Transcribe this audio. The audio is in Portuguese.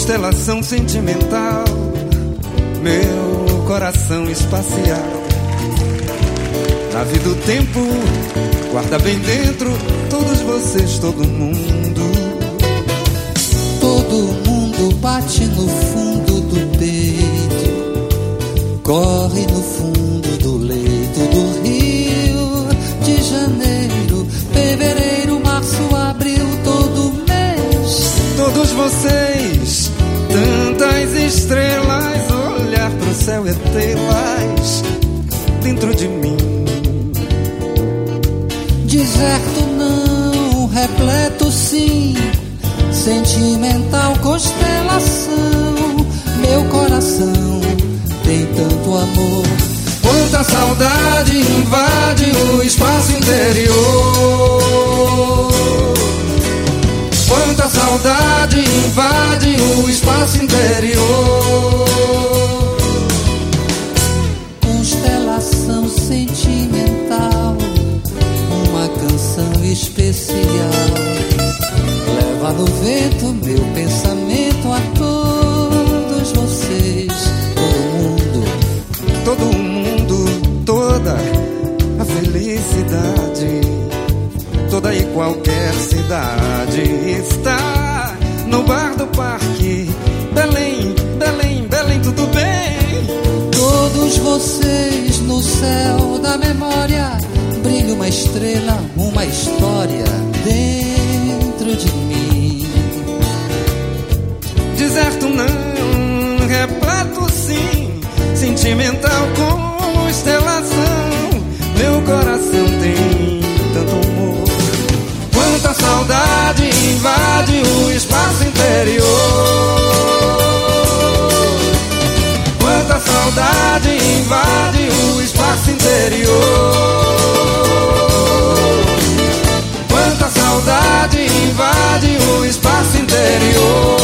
constelação sentimental, meu coração espacial. Nave do tempo, guarda bem dentro todos vocês, todo mundo. Todo mundo bate no fundo do peito, corre no fundo do leito do Rio de Janeiro, fevereiro, março, abril, todo mês. Todos vocês, tantas estrelas, olhar pro céu e tê-las dentro de mim. Deserto não, repleto sim, sentimental constelação. Meu coração tem tanto amor, quanta saudade invade o espaço interior. Quanta saudade invade o espaço interior. Constelação sentimental, uma canção especial. Leva no vento meu pensamento a todos vocês, todo mundo, toda a felicidade, toda e qualquer cidade está no bar do parque. Belém, Belém, Belém, tudo bem? Todos vocês no céu da memória, brilha uma estrela, uma história dentro de mim. Deserto não, repleto sim, sentimental constelação. Meu coração tem tanto amor. Quanta saudade invade o espaço interior. Quanta saudade invade o espaço interior. Quanta saudade invade o espaço interior.